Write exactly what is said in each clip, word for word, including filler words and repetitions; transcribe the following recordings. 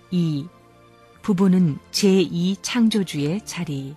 이. 부부는 제이 창조주의 자리.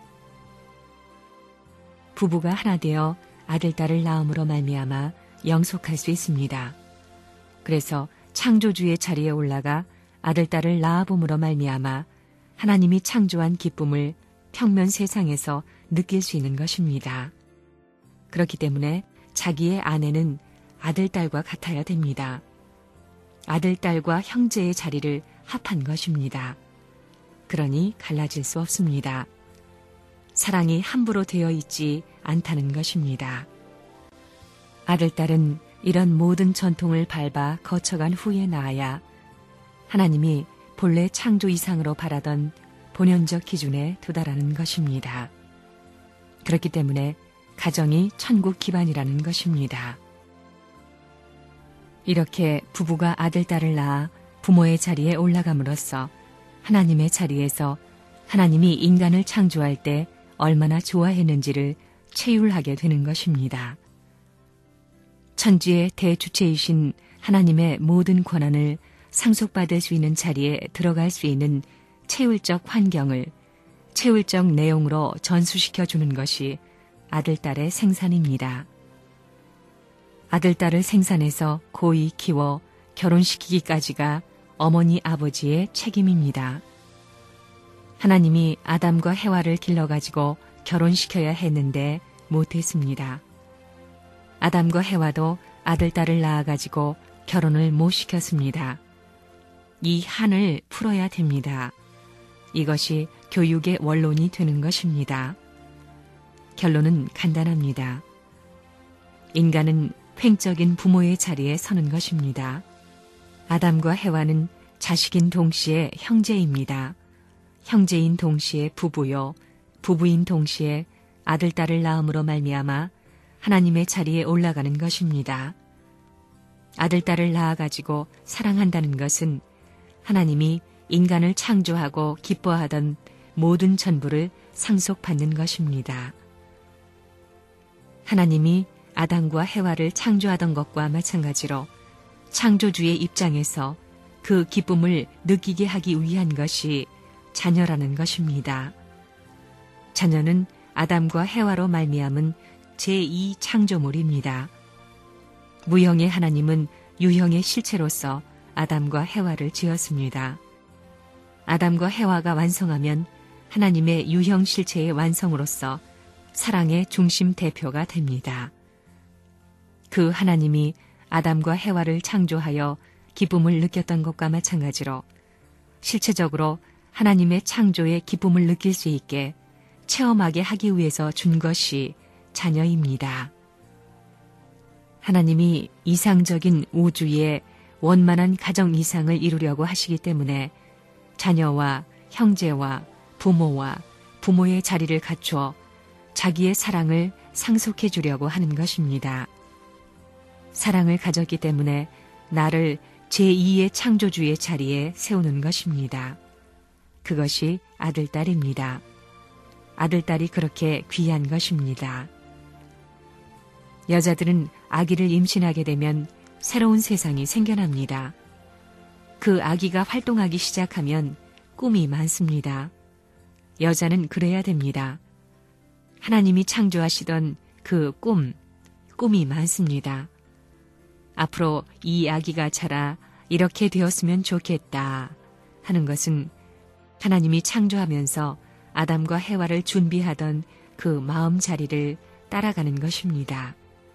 부부가 하나 되어 아들, 딸을 낳음으로 말미암아 영속할 수 있습니다. 그래서 창조주의 자리에 올라가 아들, 딸을 낳아봄으로 말미암아 하나님이 창조한 기쁨을 평면 세상에서 느낄 수 있는 것입니다. 그렇기 때문에 자기의 아내는 아들, 딸과 같아야 됩니다. 아들, 딸과 형제의 자리를 합한 것입니다. 그러니 갈라질 수 없습니다. 사랑이 함부로 되어 있지 않다는 것입니다. 아들, 딸은 이런 모든 전통을 밟아 거쳐간 후에 나아야 하나님이 본래 창조 이상으로 바라던 본연적 기준에 도달하는 것입니다. 그렇기 때문에 가정이 천국 기반이라는 것입니다. 이렇게 부부가 아들, 딸을 낳아 부모의 자리에 올라감으로써 하나님의 자리에서 하나님이 인간을 창조할 때 얼마나 좋아했는지를 체휼하게 되는 것입니다. 천지의 대주체이신 하나님의 모든 권한을 상속받을 수 있는 자리에 들어갈 수 있는 체휼적 환경을 체휼적 내용으로 전수시켜 주는 것이 아들, 딸의 생산입니다. 아들, 딸을 생산해서 고이 키워 결혼시키기까지가 어머니, 아버지의 책임입니다. 하나님이 아담과 해와를 길러가지고 결혼시켜야 했는데 못했습니다. 아담과 해와도 아들, 딸을 낳아가지고 결혼을 못 시켰습니다. 이 한을 풀어야 됩니다. 이것이 교육의 원론이 되는 것입니다. 결론은 간단합니다. 인간은 횡적인 부모의 자리에 서는 것입니다. 아담과 해와는 자식인 동시에 형제입니다. 형제인 동시에 부부요, 부부인 동시에 아들, 딸을 낳음으로 말미암아 하나님의 자리에 올라가는 것입니다. 아들, 딸을 낳아가지고 사랑한다는 것은 하나님이 인간을 창조하고 기뻐하던 모든 전부를 상속받는 것입니다. 하나님이 아담과 해와를 창조하던 것과 마찬가지로 창조주의 입장에서 그 기쁨을 느끼게 하기 위한 것이 자녀라는 것입니다. 자녀는 아담과 해와로 말미암은 제이 창조물입니다. 무형의 하나님은 유형의 실체로서 아담과 해와를 지었습니다. 아담과 해와가 완성하면 하나님의 유형 실체의 완성으로서 사랑의 중심 대표가 됩니다. 그 하나님이 아담과 해와를 창조하여 기쁨을 느꼈던 것과 마찬가지로 실체적으로 하나님의 창조의 기쁨을 느낄 수 있게 체험하게 하기 위해서 준 것이 자녀입니다. 하나님이 이상적인 우주의 원만한 가정 이상을 이루려고 하시기 때문에 자녀와 형제와 부모와 부모의 자리를 갖추어 자기의 사랑을 상속해 주려고 하는 것입니다. 사랑을 가졌기 제이 나를 제이의 창조주의 자리에 세우는 것입니다. 그것이 아들, 딸입니다. 아들, 딸이 그렇게 귀한 것입니다. 여자들은 아기를 임신하게 되면 새로운 세상이 생겨납니다. 그 아기가 활동하기 시작하면 꿈이 많습니다. 여자는 그래야 됩니다. 하나님이 창조하시던 그 꿈, 꿈이 많습니다. 앞으로 이 아기가 자라 이렇게 되었으면 좋겠다 하는 것은 하나님이 창조하면서 아담과 해와를 준비하던 그 마음 자리를 따라가는 것입니다.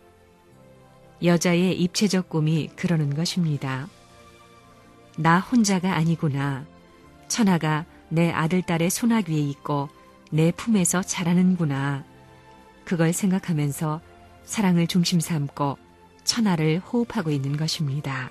여자의 입체적 꿈이 그러는 것입니다. 나 혼자가 아니구나. 천하가 내 아들, 딸의 손아귀 위에 있고 내 품에서 자라는구나. 그걸 생각하면서 사랑을 중심 삼고 천하를 호흡하고 있는 것입니다.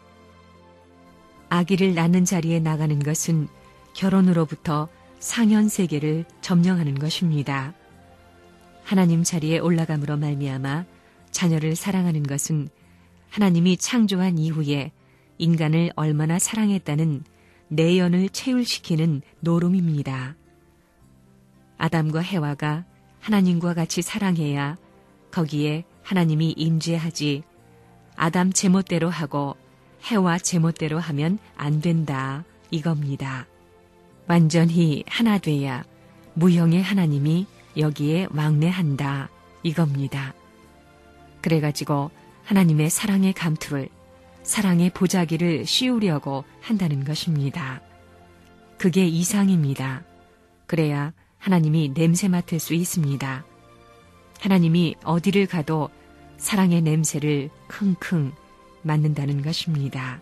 아기를 낳는 자리에 나가는 것은 결혼으로부터 상현 세계를 점령하는 것입니다. 하나님 자리에 올라감으로 말미암아 자녀를 사랑하는 것은 하나님이 창조한 이후에 인간을 얼마나 사랑했다는 내연을 체휼시키는 노름입니다. 아담과 해와가 하나님과 같이 사랑해야 거기에 하나님이 임재하지 아담 제멋대로 하고 해와 제멋대로 하면 안 된다 이겁니다. 완전히 하나 돼야 무형의 하나님이 여기에 왕래한다 이겁니다. 그래가지고 하나님의 사랑의 감투를, 사랑의 보자기를 씌우려고 한다는 것입니다. 그게 이상입니다. 그래야 하나님이 냄새 맡을 수 있습니다. 하나님이 어디를 가도 사랑의 냄새를 킁킁 맡는다는 것입니다.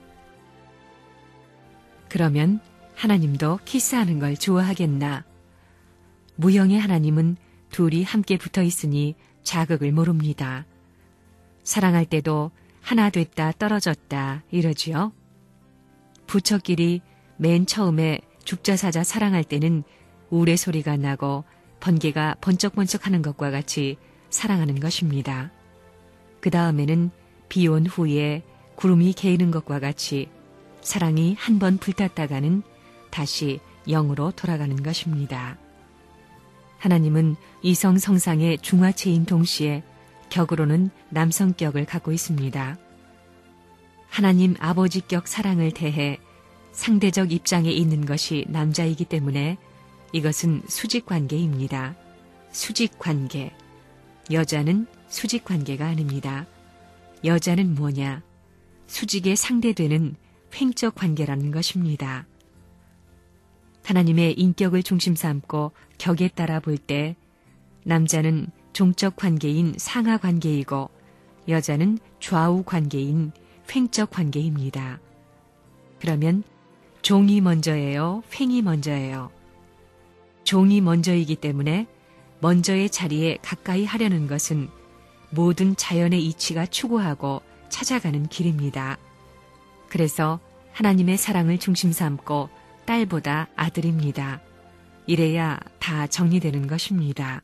그러면 하나님도 키스하는 걸 좋아하겠나? 무형의 하나님은 둘이 함께 붙어 있으니 자극을 모릅니다. 사랑할 때도 하나 됐다 떨어졌다 이러지요. 부처끼리 맨 처음에 죽자사자 사랑할 때는 우레소리가 나고 번개가 번쩍번쩍하는 것과 같이 사랑하는 것입니다. 그 다음에는 비 온 후에 구름이 개이는 것과 같이 사랑이 한 번 불탔다가는 다시 영으로 돌아가는 것입니다. 하나님은 이성성상의 중화체인 동시에 격으로는 남성격을 갖고 있습니다. 하나님 아버지격 사랑을 대해 상대적 입장에 있는 것이 남자이기 때문에 이것은 수직관계입니다. 수직관계. 여자는 수직관계가 아닙니다. 여자는 뭐냐? 수직에 상대되는 횡적 관계라는 것입니다. 하나님의 인격을 중심 삼고 격에 따라 볼 때 남자는 종적 관계인 상하 관계이고 여자는 좌우 관계인 횡적 관계입니다. 그러면 종이 먼저예요? 횡이 먼저예요? 종이 먼저이기 때문에 먼저의 자리에 가까이 하려는 것은 모든 자연의 이치가 추구하고 찾아가는 길입니다. 그래서 하나님의 사랑을 중심 삼고 딸보다 아들입니다. 이래야 다 정리되는 것입니다.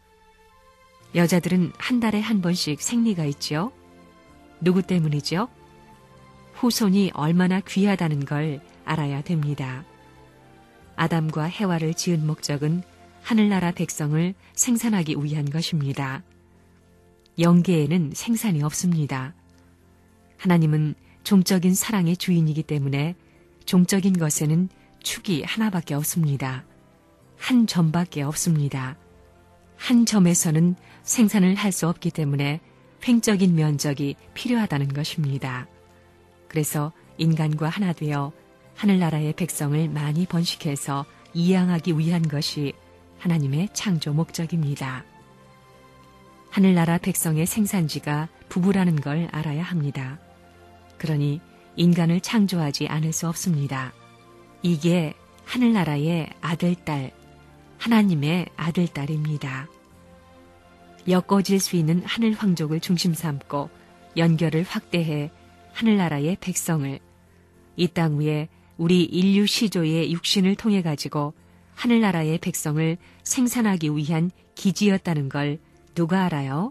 여자들은 한 달에 한 번씩 생리가 있죠. 누구 때문이죠? 후손이 얼마나 귀하다는 걸 알아야 됩니다. 아담과 해와를 지은 목적은 하늘나라 백성을 생산하기 위한 것입니다. 영계에는 생산이 없습니다. 하나님은 종적인 사랑의 주인이기 때문에 종적인 것에는 축이 하나밖에 없습니다. 한 점밖에 없습니다. 한 점에서는 생산을 할 수 없기 때문에 횡적인 면적이 필요하다는 것입니다. 그래서 인간과 하나 되어 하늘나라의 백성을 많이 번식해서 이양하기 위한 것이 하나님의 창조 목적입니다. 하늘나라 백성의 생산지가 부부라는 걸 알아야 합니다. 그러니 인간을 창조하지 않을 수 없습니다. 이게 하늘나라의 아들딸, 하나님의 아들딸입니다. 엮어질 수 있는 하늘 황족을 중심 삼고 연결을 확대해 하늘나라의 백성을 이 땅 위에 우리 인류 시조의 육신을 통해 가지고 하늘나라의 백성을 생산하기 위한 기지였다는 걸 누가 알아요?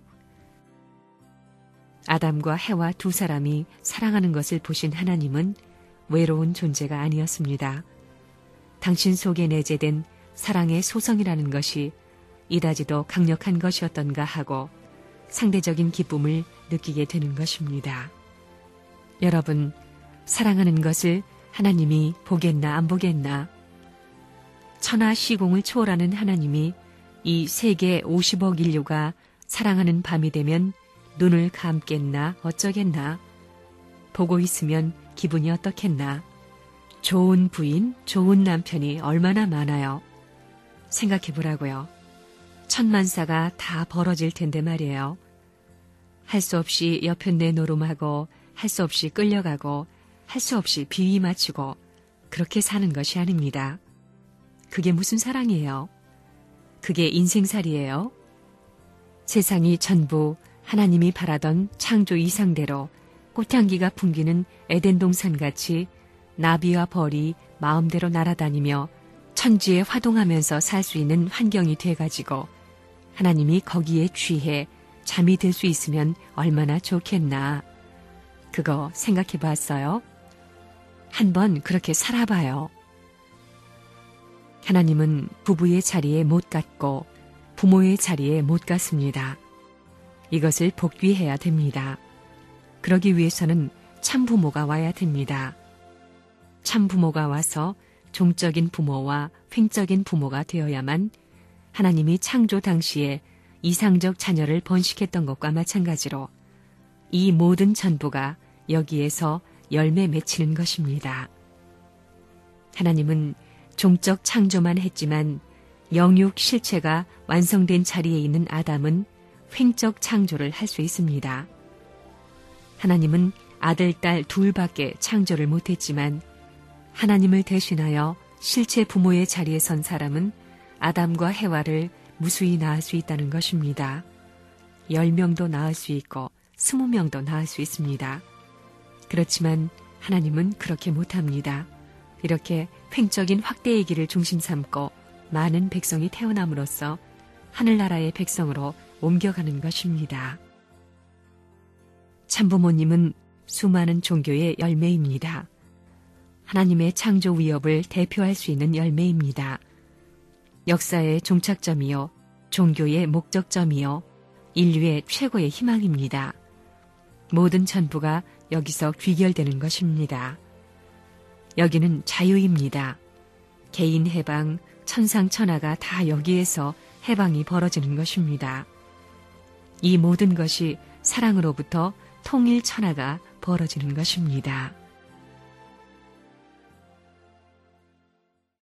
아담과 해와 두 사람이 사랑하는 것을 보신 하나님은 외로운 존재가 아니었습니다. 당신 속에 내재된 사랑의 소성이라는 것이 이다지도 강력한 것이었던가 하고 상대적인 기쁨을 느끼게 되는 것입니다. 여러분, 사랑하는 것을 하나님이 보겠나 안 보겠나? 천하 시공을 초월하는 하나님이 이 세계 오십억 인류가 사랑하는 밤이 되면 눈을 감겠나 어쩌겠나? 보고 있으면 기분이 어떻겠나? 좋은 부인, 좋은 남편이 얼마나 많아요. 생각해 보라고요. 천만사가 다 벌어질 텐데 말이에요. 할 수 없이 여편 내노름하고 할 수 없이 끌려가고 할 수 없이 비위 맞추고 그렇게 사는 것이 아닙니다. 그게 무슨 사랑이에요? 그게 인생살이에요? 세상이 전부 하나님이 바라던 창조 이상대로 꽃향기가 풍기는 에덴 동산같이 나비와 벌이 마음대로 날아다니며 천지에 화동하면서 살 수 있는 환경이 돼가지고 하나님이 거기에 취해 잠이 들 수 있으면 얼마나 좋겠나. 그거 생각해 봤어요? 한번 그렇게 살아봐요. 하나님은 부부의 자리에 못 갔고 부모의 자리에 못 갔습니다. 이것을 복귀해야 됩니다. 그러기 위해서는 참 부모가 와야 됩니다. 참 부모가 와서 종적인 부모와 횡적인 부모가 되어야만 하나님이 창조 당시에 이상적 자녀를 번식했던 것과 마찬가지로 이 모든 전부가 여기에서 열매 맺히는 것입니다. 하나님은 종적 창조만 했지만 영육 실체가 완성된 자리에 있는 아담은 횡적 창조를 할 수 있습니다. 하나님은 아들, 딸 둘밖에 창조를 못했지만 하나님을 대신하여 실체 부모의 자리에 선 사람은 아담과 해와를 무수히 낳을 수 있다는 것입니다. 열 명도 낳을 수 있고 스무 명도 낳을 수 있습니다. 그렇지만 하나님은 그렇게 못합니다. 이렇게 횡적인 확대의 길을 중심 삼고 많은 백성이 태어남으로써 하늘나라의 백성으로 옮겨가는 것입니다. 참부모님은 수많은 종교의 열매입니다. 하나님의 창조 위협을 대표할 수 있는 열매입니다. 역사의 종착점이요, 종교의 목적점이요, 인류의 최고의 희망입니다. 모든 전부가 여기서 귀결되는 것입니다. 여기는 자유입니다. 개인 해방, 천상천하가 다 여기에서 해방이 벌어지는 것입니다. 이 모든 것이 사랑으로부터 통일천하가 벌어지는 것입니다.